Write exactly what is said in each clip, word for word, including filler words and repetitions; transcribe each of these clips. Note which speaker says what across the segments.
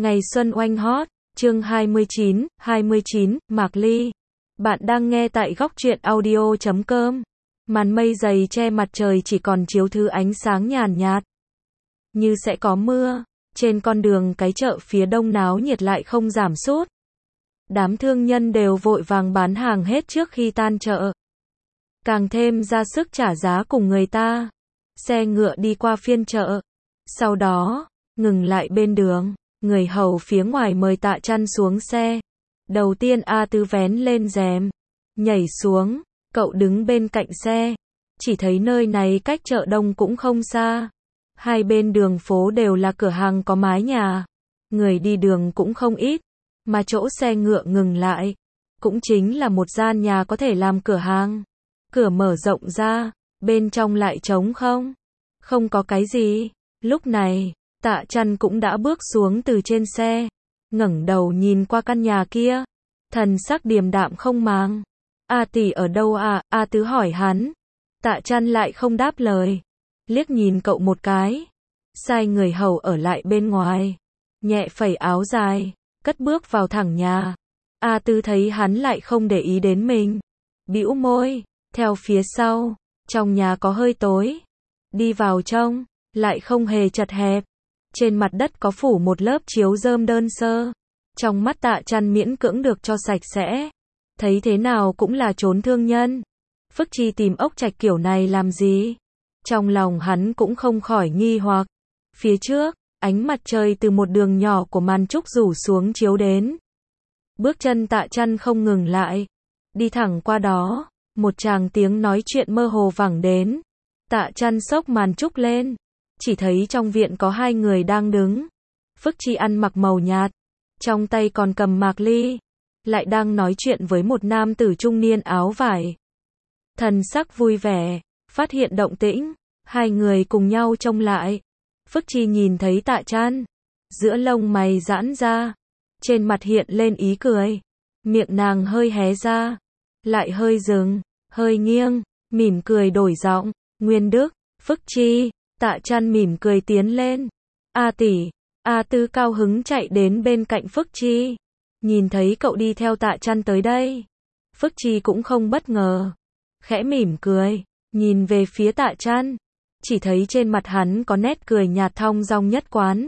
Speaker 1: Ngày xuân oanh hot, chương hai mươi chín, hai mươi chín, Mạc Ly. Bạn đang nghe tại góc truyện audio chấm com. Màn mây dày che mặt trời chỉ còn chiếu thứ ánh sáng nhàn nhạt. Như sẽ có mưa, trên con đường cái chợ phía đông náo nhiệt lại không giảm sút. Đám thương nhân đều vội vàng bán hàng hết trước khi tan chợ. Càng thêm ra sức trả giá cùng người ta. Xe ngựa đi qua phiên chợ. Sau đó, ngừng lại bên đường. Người hầu phía ngoài mời Tạ Chăn xuống xe. Đầu tiên A Tứ vén lên rèm, nhảy xuống, cậu đứng bên cạnh xe. Chỉ thấy nơi này cách chợ đông cũng không xa. Hai bên đường phố đều là cửa hàng có mái nhà. Người đi đường cũng không ít. Mà chỗ xe ngựa ngừng lại, cũng chính là một gian nhà có thể làm cửa hàng. Cửa mở rộng ra, bên trong lại trống không. Không có cái gì. Lúc này, Tạ Chăn cũng đã bước xuống từ trên xe, ngẩng đầu nhìn qua căn nhà kia, thần sắc điềm đạm không màng. A tỷ ở đâu à? A Tứ hỏi hắn. Tạ Chăn lại không đáp lời, liếc nhìn cậu một cái, sai người hầu ở lại bên ngoài, nhẹ phẩy áo dài, cất bước vào thẳng nhà. A Tứ thấy hắn lại không để ý đến mình, bĩu môi, theo phía sau. Trong nhà có hơi tối, đi vào trong, lại không hề chật hẹp. Trên mặt đất có phủ một lớp chiếu rơm đơn sơ. Trong mắt Tạ Chăn miễn cưỡng được cho sạch sẽ. Thấy thế nào cũng là trốn thương nhân. Phức Chi tìm ốc trạch kiểu này làm gì? Trong lòng hắn cũng không khỏi nghi hoặc. Phía trước, ánh mặt trời từ một đường nhỏ của màn trúc rủ xuống chiếu đến. Bước chân Tạ Chăn không ngừng lại. Đi thẳng qua đó, một tràng tiếng nói chuyện mơ hồ vẳng đến. Tạ Chăn xốc màn trúc lên. Chỉ thấy trong viện có hai người đang đứng. Phức Chi ăn mặc màu nhạt, trong tay còn cầm Mạc Ly, lại đang nói chuyện với một nam tử trung niên áo vải. Thần sắc vui vẻ, phát hiện động tĩnh, hai người cùng nhau trông lại. Phức Chi nhìn thấy Tạ Chăn, giữa lông mày giãn ra, trên mặt hiện lên ý cười, miệng nàng hơi hé ra, lại hơi dừng, hơi nghiêng, mỉm cười đổi giọng, Nguyên Đức. Phức Chi. Tạ Chăn mỉm cười tiến lên. A tỷ. A Tứ cao hứng chạy đến bên cạnh Phức Chi. Nhìn thấy cậu đi theo Tạ Chăn tới đây. Phức Chi cũng không bất ngờ. Khẽ mỉm cười, nhìn về phía Tạ Chăn. Chỉ thấy trên mặt hắn có nét cười nhạt thong dong nhất quán.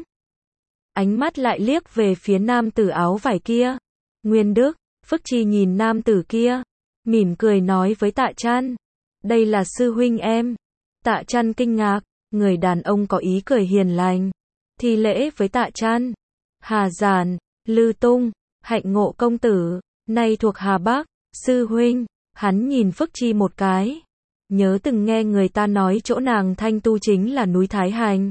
Speaker 1: Ánh mắt lại liếc về phía nam tử áo vải kia. Nguyên Đức. Phức Chi nhìn nam tử kia, mỉm cười nói với Tạ Chăn. Đây là sư huynh em. Tạ Chăn kinh ngạc. Người đàn ông có ý cười hiền lành, thi lễ với Tạ Chăn. Hà Giản, Lư Tung, Hạnh Ngộ công tử, nay thuộc Hà Bắc, sư huynh. Hắn nhìn Phức Chi một cái, nhớ từng nghe người ta nói chỗ nàng thanh tu chính là núi Thái Hành.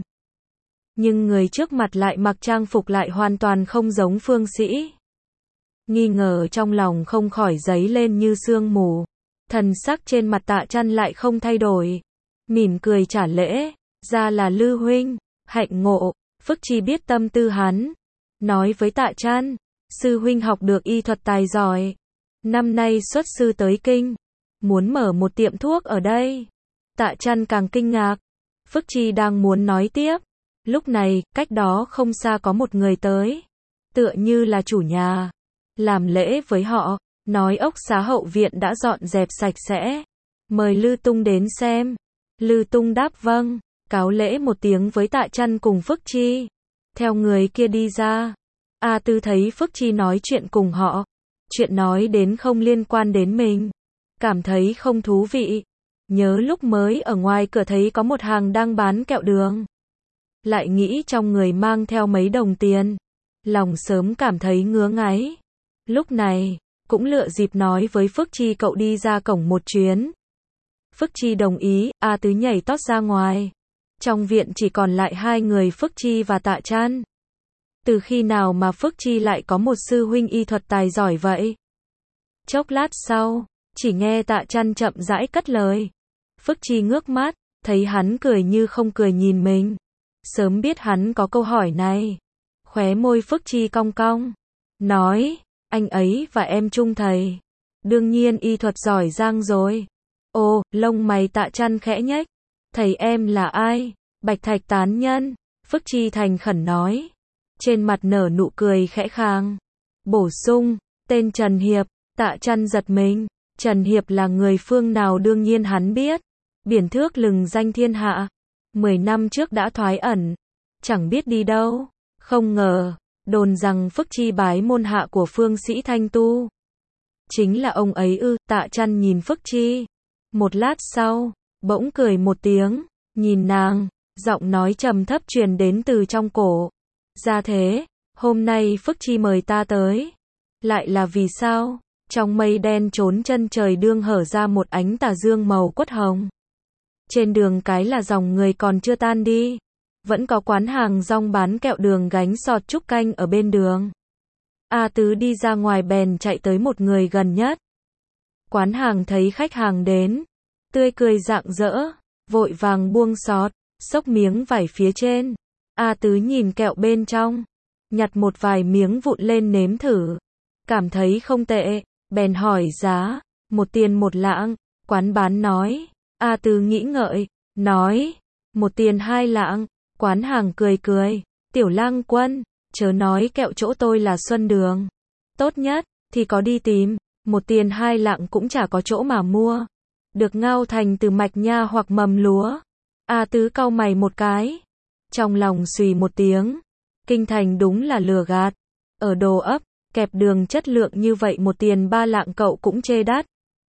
Speaker 1: Nhưng người trước mặt lại mặc trang phục lại hoàn toàn không giống phương sĩ. Nghi ngờ trong lòng không khỏi dấy lên như sương mù. Thần sắc trên mặt Tạ Chăn lại không thay đổi, mỉm cười trả lễ. Ra là Lư huynh. Hạnh Ngộ. Phức Chi biết tâm tư hắn, nói với Tạ Chăn, sư huynh học được y thuật tài giỏi, năm nay xuất sư tới kinh, muốn mở một tiệm thuốc ở đây. Tạ Chăn càng kinh ngạc. Phức Chi đang muốn nói tiếp, lúc này cách đó không xa có một người tới, tựa như là chủ nhà, làm lễ với họ, nói ốc xá hậu viện đã dọn dẹp sạch sẽ, mời Lư Tung đến xem. Lư Tung đáp vâng, cáo lễ một tiếng với Tạ Chăn cùng Phức Chi, theo người kia đi ra. A Tứ thấy Phức Chi nói chuyện cùng họ, chuyện nói đến không liên quan đến mình, cảm thấy không thú vị. Nhớ lúc mới ở ngoài cửa thấy có một hàng đang bán kẹo đường, lại nghĩ trong người mang theo mấy đồng tiền, lòng sớm cảm thấy ngứa ngáy. Lúc này, cũng lựa dịp nói với Phức Chi cậu đi ra cổng một chuyến. Phức Chi đồng ý. A Tứ nhảy tót ra ngoài. Trong viện chỉ còn lại hai người Phức Chi và Tạ Chăn. Từ khi nào mà Phức Chi lại có một sư huynh y thuật tài giỏi vậy? Chốc lát sau, chỉ nghe Tạ Chăn chậm rãi cất lời. Phức Chi ngước mắt, thấy hắn cười như không cười nhìn mình. Sớm biết hắn có câu hỏi này. Khóe môi Phức Chi cong cong, nói, anh ấy và em chung thầy, đương nhiên y thuật giỏi giang rồi. Ồ, lông mày Tạ Chăn khẽ nhếch. Thầy em là ai? Bạch Thạch tán nhân. Phức Chi thành khẩn nói. trên mặt nở nụ cười khẽ khàng. Bổ sung, tên Trần Hiệp. Tạ Chăn giật mình, Trần Hiệp là người phương nào đương nhiên hắn biết. Biển thước lừng danh thiên hạ. Mười năm trước đã thoái ẩn. Chẳng biết đi đâu. Không ngờ, đồn rằng Phức Chi bái môn hạ của Phương Sĩ Thanh Tu. Chính là ông ấy ư, Tạ Chăn nhìn Phức Chi. Một lát sau, bỗng cười một tiếng, nhìn nàng, giọng nói trầm thấp truyền đến từ trong cổ. Ra thế, hôm nay Phức Chi mời ta tới. Lại là vì sao? Trong mây đen trốn chân trời đương hở ra một ánh tà dương màu quất hồng. Trên đường cái là dòng người còn chưa tan đi. Vẫn có quán hàng rong bán kẹo đường gánh sọt trúc canh ở bên đường. A Tứ đi ra ngoài bèn chạy tới một người gần nhất. Quán hàng thấy khách hàng đến, tươi cười rạng rỡ, vội vàng buông sọt, xốc miếng vải phía trên. A Tứ nhìn kẹo bên trong, nhặt một vài miếng vụn lên nếm thử. Cảm thấy không tệ, bèn hỏi giá, một tiền một lạng. Quán bán nói. A Tứ nghĩ ngợi, nói, một tiền hai lạng. Quán hàng cười cười, Tiểu Lang Quân, chớ nói kẹo chỗ tôi là Xuân Đường. Tốt nhất, thì có đi tìm, một tiền hai lạng cũng chả có chỗ mà mua. Được ngao thành từ mạch nha hoặc mầm lúa. A Tứ cau mày một cái. Trong lòng xùy một tiếng. Kinh thành đúng là lừa gạt. Ở đồ ấp, kẹp đường chất lượng như vậy một tiền ba lạng cậu cũng chê đắt.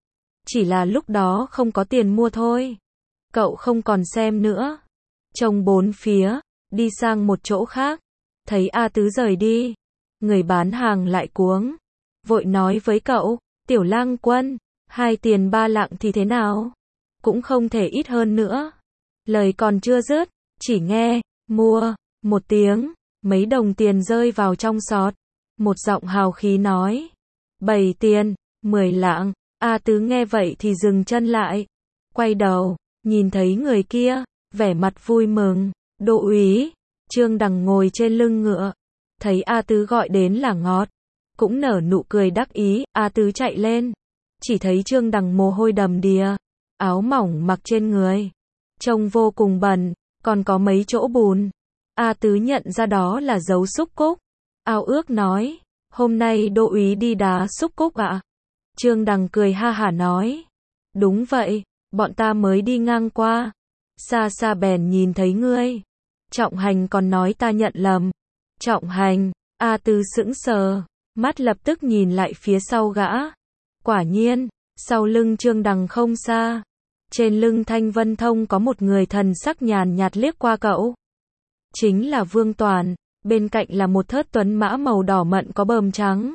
Speaker 1: Chỉ là lúc đó không có tiền mua thôi. Cậu không còn xem nữa. Trông bốn phía, đi sang một chỗ khác. Thấy A Tứ rời đi. Người bán hàng lại cuống. Vội nói với cậu, Tiểu Lang Quân, hai tiền ba lạng thì thế nào? Cũng không thể ít hơn nữa. Lời còn chưa dứt, chỉ nghe, mua, một tiếng, mấy đồng tiền rơi vào trong sọt. Một giọng hào khí nói, bảy tiền, mười lạng. A Tứ nghe vậy thì dừng chân lại. Quay đầu, nhìn thấy người kia, vẻ mặt vui mừng. Đô úy, Trương Đằng ngồi trên lưng ngựa. Thấy A Tứ gọi đến là ngọt. Cũng nở nụ cười đắc ý. A Tứ chạy lên. Chỉ thấy Trương Đằng mồ hôi đầm đìa. Áo mỏng mặc trên người. Trông vô cùng bẩn. Còn có mấy chỗ bùn. A Tứ nhận ra đó là dấu xúc cúc. Ao ước nói. Hôm nay đô úy đi đá xúc cúc ạ? À? Trương Đằng cười ha hả nói. Đúng vậy, bọn ta mới đi ngang qua. Xa xa bèn nhìn thấy ngươi. Trọng Hành còn nói ta nhận lầm. Trọng Hành, A Tứ sững sờ, mắt lập tức nhìn lại phía sau gã. Quả nhiên, sau lưng Trương Đằng không xa. Trên lưng Thanh Vân Thông có một người thần sắc nhàn nhạt liếc qua cậu. Chính là Vương Toàn, bên cạnh là một thớt tuấn mã màu đỏ mận có bờm trắng.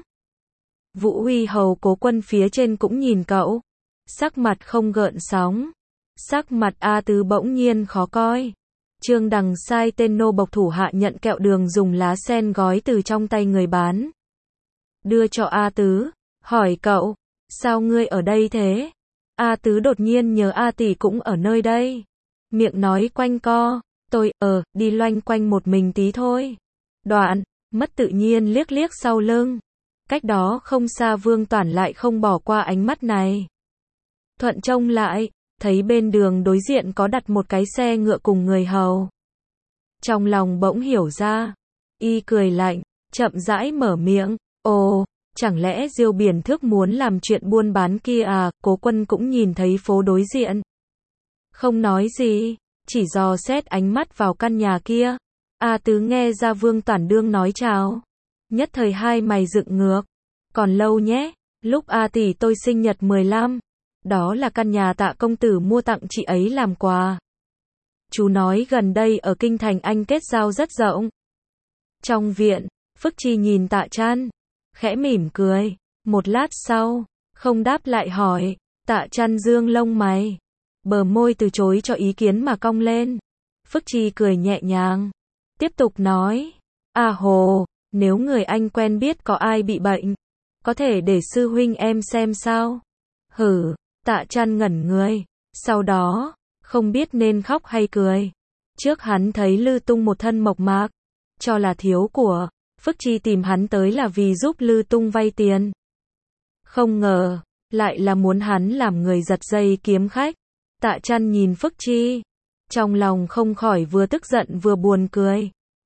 Speaker 1: Vũ Huy Hầu Cố Quân phía trên cũng nhìn cậu. Sắc mặt không gợn sóng. Sắc mặt A Tứ bỗng nhiên khó coi. Trương Đằng sai tên nô bộc thủ hạ nhận kẹo đường dùng lá sen gói từ trong tay người bán. Đưa cho A Tứ, hỏi cậu, sao ngươi ở đây thế? A Tứ đột nhiên nhớ A tỷ cũng ở nơi đây. Miệng nói quanh co, tôi, ờ, đi loanh quanh một mình tí thôi. Đoạn, mất tự nhiên liếc liếc sau lưng. Cách đó không xa Vương Toản lại không bỏ qua ánh mắt này. Thuận trông lại, thấy bên đường đối diện có đặt một cái xe ngựa cùng người hầu. Trong lòng bỗng hiểu ra. Y cười lạnh, chậm rãi mở miệng. Ồ, chẳng lẽ Diêu Biển Thước muốn làm chuyện buôn bán kia à? Cố Quân cũng nhìn thấy phố đối diện. Không nói gì, chỉ dò xét ánh mắt vào căn nhà kia. A Tứ nghe ra Vương Toản đương nói chào. Nhất thời hai mày dựng ngược. Còn lâu nhé, lúc A tỷ tôi sinh nhật mười lăm. Đó là căn nhà Tạ công tử mua tặng chị ấy làm quà. Chú nói gần đây ở kinh thành anh kết giao rất rộng. Trong viện, Phức Chi nhìn Tạ Chăn, khẽ mỉm cười. Một lát sau, không đáp lại hỏi. Tạ Chăn dương lông mày, bờ môi từ chối cho ý kiến mà cong lên. Phức Chi cười nhẹ nhàng, tiếp tục nói. À hồ, nếu người anh quen biết có ai bị bệnh, có thể để sư huynh em xem sao? Hử, Tạ Chăn ngẩn người, sau đó, không biết nên khóc hay cười. Trước hắn thấy Lư Tung một thân mộc mạc, cho là thiếu của. Phức Chi tìm hắn tới là vì giúp Lư Tung vay tiền. Không ngờ, lại là muốn hắn làm người giật dây kiếm khách. Tạ Chăn nhìn Phức Chi, trong lòng không khỏi vừa tức giận vừa buồn cười.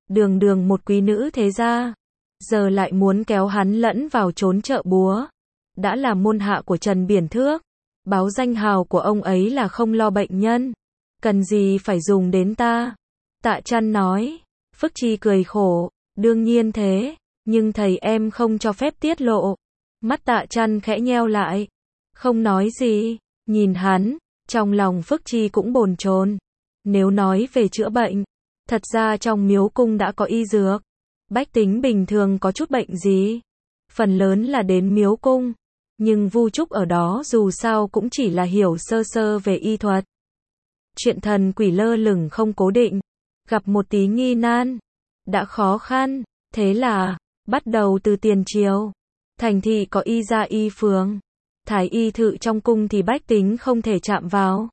Speaker 1: đường đường một quý nữ thế gia, giờ lại muốn kéo hắn lẫn vào trốn chợ búa. Đã là môn hạ của Trần Biển Thước, báo danh hào của ông ấy là không lo bệnh nhân, cần gì phải dùng đến ta. Tạ Chăn nói. Phước Chi cười khổ, đương nhiên thế, nhưng thầy em không cho phép tiết lộ. Mắt Tạ Chăn khẽ nheo lại, không nói gì, nhìn hắn, trong lòng Phước Chi cũng bồn chồn. Nếu nói về chữa bệnh, thật ra trong miếu cung đã có y dược. Bách tính bình thường có chút bệnh gì, phần lớn là đến miếu cung, nhưng Vu Trúc ở đó dù sao cũng chỉ là hiểu sơ sơ về y thuật. Chuyện thần quỷ lơ lửng không cố định, gặp một tí nghi nan, đã khó khăn, thế là, bắt đầu từ tiền triều, thành thị có y gia y phường, thái y thự trong cung thì bách tính không thể chạm vào.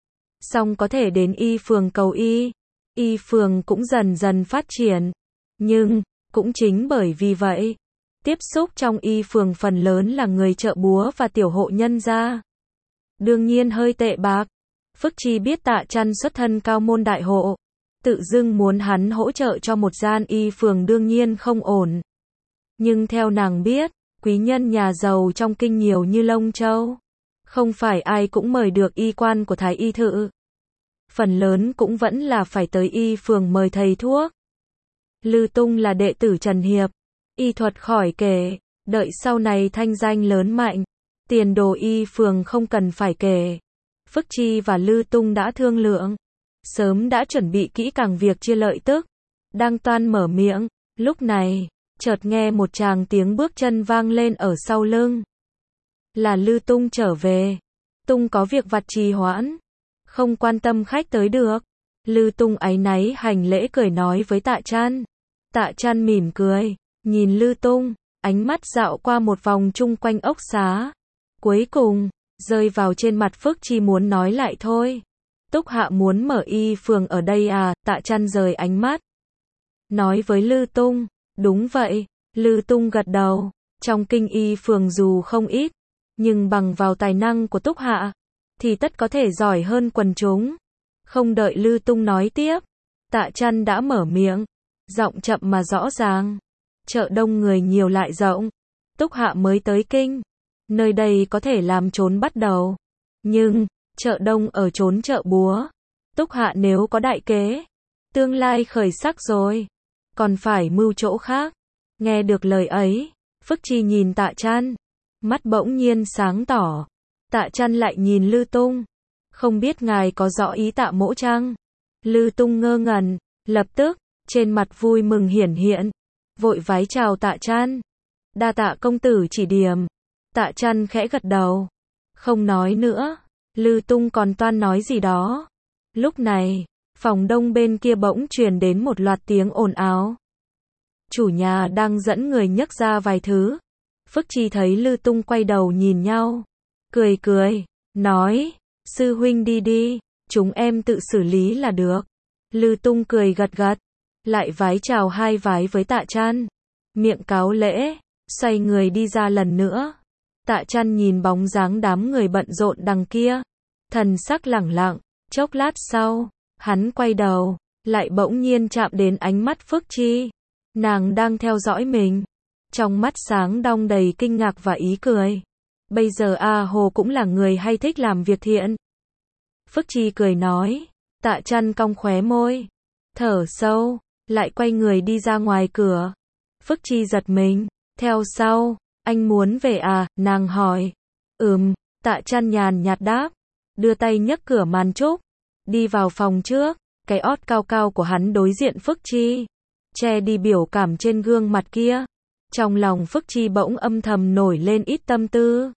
Speaker 1: Song có thể đến y phường cầu y, y phường cũng dần dần phát triển, nhưng, cũng chính bởi vì vậy, tiếp xúc trong y phường phần lớn là người chợ búa và tiểu hộ nhân gia. Đương nhiên hơi tệ bạc. Phước Chi biết Tạ Chăn xuất thân cao môn đại hộ, tự dưng muốn hắn hỗ trợ cho một gian y phường đương nhiên không ổn. Nhưng theo nàng biết, quý nhân nhà giàu trong kinh nhiều như lông châu, không phải ai cũng mời được y quan của thái y thự. Phần lớn cũng vẫn là phải tới y phường mời thầy thuốc. Lư Tung là đệ tử Trần Hiệp, y thuật khỏi kể, đợi sau này thanh danh lớn mạnh, tiền đồ y phường không cần phải kể. Phước Chi và Lư Tung đã thương lượng, sớm đã chuẩn bị kỹ càng việc chia lợi tức, đang toan mở miệng, lúc này, chợt nghe một tràng tiếng bước chân vang lên ở sau lưng. Là Lư Tung trở về. Tung có việc vặt trì hoãn, không quan tâm khách tới được. Lư Tung áy náy hành lễ cười nói với Tạ Chăn. Tạ Chăn mỉm cười, nhìn Lư Tung, ánh mắt dạo qua một vòng chung quanh ốc xá. Cuối cùng, rơi vào trên mặt Phước Chi muốn nói lại thôi. Túc Hạ muốn mở y phường ở đây à? Tạ Chăn rời ánh mắt, nói với Lư Tung. Đúng vậy. Lư Tung gật đầu. Trong kinh y phường dù không ít, nhưng bằng vào tài năng của Túc Hạ, thì tất có thể giỏi hơn quần chúng. Không đợi Lư Tung nói tiếp, Tạ Chăn đã mở miệng, giọng chậm mà rõ ràng. Chợ đông người nhiều lại rộng, Túc Hạ mới tới kinh, nơi đây có thể làm trốn bắt đầu. Nhưng, chợ đông ở trốn chợ búa, Túc Hạ nếu có đại kế, tương lai khởi sắc rồi, còn phải mưu chỗ khác. Nghe được lời ấy, Phước Chi nhìn Tạ Chăn, mắt bỗng nhiên sáng tỏ. Tạ Chăn lại nhìn Lư Tung, không biết ngài có rõ ý Tạ mỗ chăng? Lư Tung ngơ ngẩn, lập tức, trên mặt vui mừng hiển hiện, vội vái chào Tạ Chăn. Đa tạ công tử chỉ điểm. Tạ Chăn khẽ gật đầu, không nói nữa. Lư Tung còn toan nói gì đó. Lúc này, phòng đông bên kia bỗng truyền đến một loạt tiếng ồn ào. Chủ nhà đang dẫn người nhấc ra vài thứ. Phước Chi thấy Lư Tung quay đầu nhìn nhau, cười cười, nói, sư huynh đi đi, chúng em tự xử lý là được. Lư Tung cười gật gật, lại vái chào hai vái với Tạ Chăn, miệng cáo lễ, xoay người đi ra lần nữa. Tạ Chăn nhìn bóng dáng đám người bận rộn đằng kia, thần sắc lẳng lặng. Chốc lát sau, hắn quay đầu, lại bỗng nhiên chạm đến ánh mắt Phước Chi. Nàng đang theo dõi mình, trong mắt sáng đong đầy kinh ngạc và ý cười. Bây giờ A Hồ cũng là người hay thích làm việc thiện. Phước Chi cười nói. Tạ Chăn cong khóe môi, thở sâu, lại quay người đi ra ngoài cửa. Phước Chi giật mình, theo sau. Anh muốn về à? Nàng hỏi. Ừm. Tạ Chăn nhàn nhạt đáp, đưa tay nhấc cửa màn trúc, đi vào phòng trước. Cái ót cao cao của hắn đối diện Phước Chi, che đi biểu cảm trên gương mặt kia. Trong lòng Phước Chi bỗng âm thầm nổi lên ít tâm tư.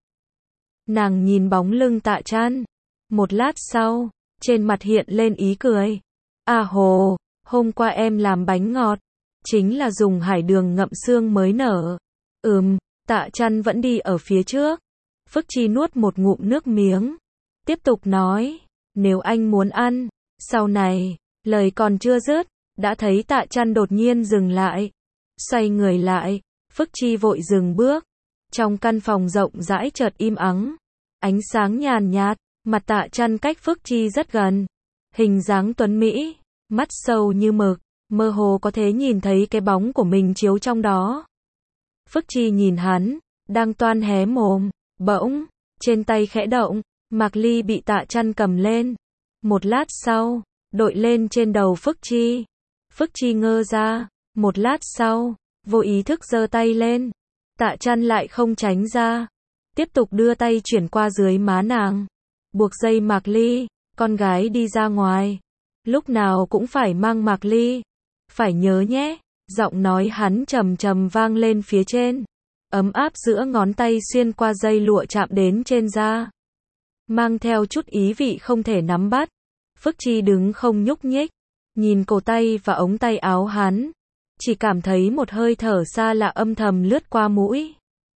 Speaker 1: Nàng nhìn bóng lưng Tạ Chăn, một lát sau, trên mặt hiện lên ý cười. À Hồ, hôm qua em làm bánh ngọt, chính là dùng hải đường ngậm xương mới nở. Ừm. Tạ Chăn vẫn đi ở phía trước. Phước Chi nuốt một ngụm nước miếng, tiếp tục nói, nếu anh muốn ăn, sau này. Lời còn chưa dứt, đã thấy Tạ Chăn đột nhiên dừng lại, xoay người lại. Phước Chi vội dừng bước. Trong căn phòng rộng rãi chợt im ắng, ánh sáng nhàn nhạt, mặt Tạ Chăn cách Phước Chi rất gần, hình dáng tuấn mỹ, mắt sâu như mực, mơ hồ có thể nhìn thấy cái bóng của mình chiếu trong đó. Phước Chi nhìn hắn, đang toan hé mồm, bỗng, trên tay khẽ động, Mạc Ly bị Tạ Chăn cầm lên. Một lát sau, đội lên trên đầu Phước Chi. Phước Chi ngơ ra, một lát sau, vô ý thức giơ tay lên. Tạ Chăn lại không tránh ra, tiếp tục đưa tay chuyển qua dưới má nàng. Buộc dây Mạc Ly, con gái đi ra ngoài, lúc nào cũng phải mang Mạc Ly. Phải nhớ nhé, giọng nói hắn trầm trầm vang lên phía trên. Ấm áp giữa ngón tay xuyên qua dây lụa chạm đến trên da. Mang theo chút ý vị không thể nắm bắt. Phước Chi đứng không nhúc nhích, nhìn cổ tay và ống tay áo hắn. Chỉ cảm thấy một hơi thở xa lạ âm thầm lướt qua mũi.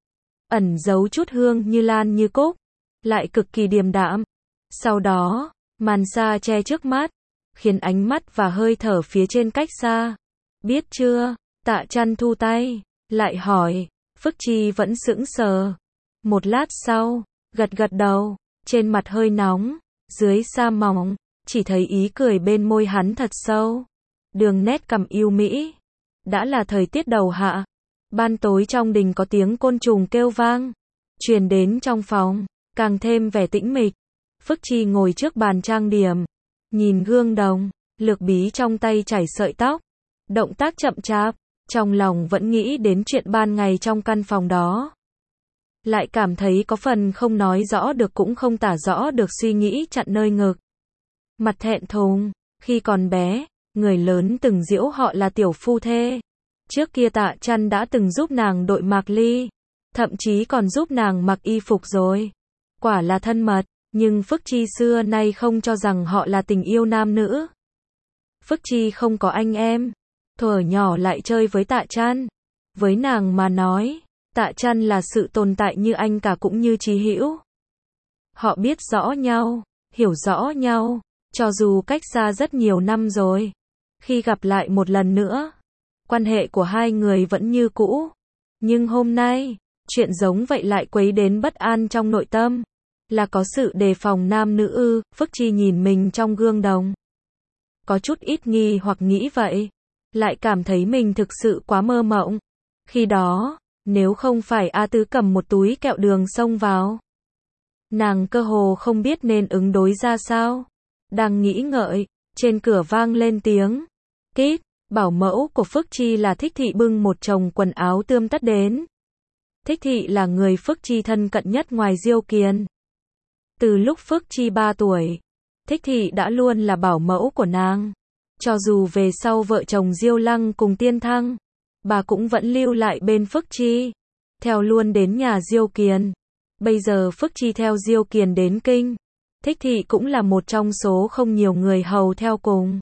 Speaker 1: Ẩn giấu chút hương như lan như cúc, lại cực kỳ điềm đạm. Sau đó, màn sa che trước mắt, khiến ánh mắt và hơi thở phía trên cách xa. Biết chưa? Tạ Chăn thu tay, lại hỏi. Phước Chi vẫn sững sờ. Một lát sau, gật gật đầu, trên mặt hơi nóng, dưới sa mỏng, chỉ thấy ý cười bên môi hắn thật sâu. Đường nét cằm yêu mỹ. Đã là thời tiết đầu hạ. Ban tối trong đình có tiếng côn trùng kêu vang, truyền đến trong phòng, càng thêm vẻ tĩnh mịch. Phước Chi ngồi trước bàn trang điểm, nhìn gương đồng, lược bí trong tay chảy sợi tóc, động tác chậm chạp, trong lòng vẫn nghĩ đến chuyện ban ngày trong căn phòng đó. Lại cảm thấy có phần không nói rõ được cũng không tả rõ được suy nghĩ chặn nơi ngực. Mặt thẹn thùng, khi còn bé, người lớn từng giễu họ là tiểu phu thê. Trước kia Tạ Chăn đã từng giúp nàng đội Mạc Ly, thậm chí còn giúp nàng mặc y phục rồi. Quả là thân mật, nhưng Phước Chi xưa nay không cho rằng họ là tình yêu nam nữ. Phước Chi không có anh em, thuở nhỏ lại chơi với Tạ Chăn. Với nàng mà nói, Tạ Chăn là sự tồn tại như anh cả cũng như chí hữu. Họ biết rõ nhau, hiểu rõ nhau, cho dù cách xa rất nhiều năm rồi. Khi gặp lại một lần nữa, quan hệ của hai người vẫn như cũ. Nhưng hôm nay, chuyện giống vậy lại quấy đến bất an trong nội tâm. Là có sự đề phòng nam nữ ư? Phước Chi nhìn mình trong gương đồng, có chút ít nghi hoặc nghĩ vậy. Lại cảm thấy mình thực sự quá mơ mộng. Khi đó, nếu không phải A Tứ cầm một túi kẹo đường xông vào, nàng cơ hồ không biết nên ứng đối ra sao. Đang nghĩ ngợi, trên cửa vang lên tiếng kít. Bảo mẫu của Phước Chi là Thích Thị bưng một chồng quần áo tươm tất đến. Thích Thị là người Phước Chi thân cận nhất ngoài Diêu Kiền. Từ lúc Phước Chi ba tuổi, Thích Thị đã luôn là bảo mẫu của nàng. Cho dù về sau vợ chồng Diêu Lăng cùng Tiên Thăng, bà cũng vẫn lưu lại bên Phước Chi, theo luôn đến nhà Diêu Kiền. Bây giờ Phước Chi theo Diêu Kiền đến kinh, Thích Thị cũng là một trong số không nhiều người hầu theo cùng.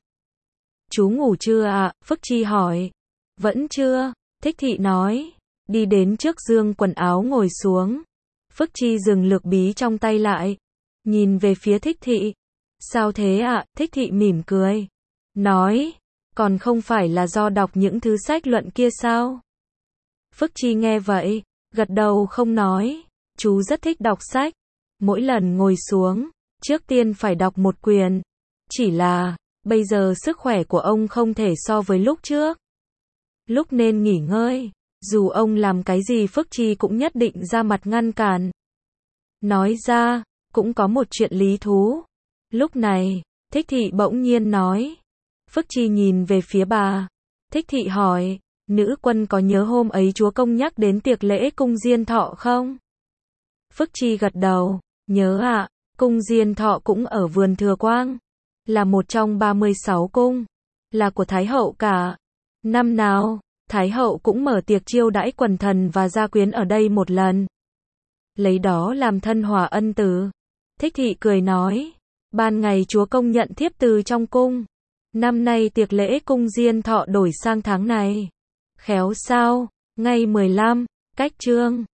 Speaker 1: Chú ngủ chưa ạ? À? Phước Chi hỏi. Vẫn chưa, Thích Thị nói. Đi đến trước giương quần áo ngồi xuống. Phước Chi dừng lược bí trong tay lại, nhìn về phía Thích Thị. Sao thế ạ? À? Thích Thị mỉm cười, nói. Còn không phải là do đọc những thứ sách luận kia sao? Phước Chi nghe vậy, gật đầu không nói. Chú rất thích đọc sách. Mỗi lần ngồi xuống, trước tiên phải đọc một quyển. Chỉ là, bây giờ sức khỏe của ông không thể so với lúc trước. Lúc nên nghỉ ngơi, dù ông làm cái gì Phước Chi cũng nhất định ra mặt ngăn cản. Nói ra, cũng có một chuyện lý thú. Lúc này, Thích Thị bỗng nhiên nói. Phước Chi nhìn về phía bà. Thích Thị hỏi, nữ quân có nhớ hôm ấy chúa công nhắc đến tiệc lễ cung diên thọ không? Phước Chi gật đầu, nhớ ạ, à, cung diên thọ cũng ở vườn Thừa Quang. Là một trong ba mươi sáu cung, là của Thái hậu cả. Năm nào, Thái hậu cũng mở tiệc chiêu đãi quần thần và gia quyến ở đây một lần. Lấy đó làm thân hòa ân từ. Thích Thị cười nói, ban ngày chúa công nhận thiếp từ trong cung. Năm nay tiệc lễ cung diên thọ đổi sang tháng này. Khéo sao, ngày mười lăm, cách trương.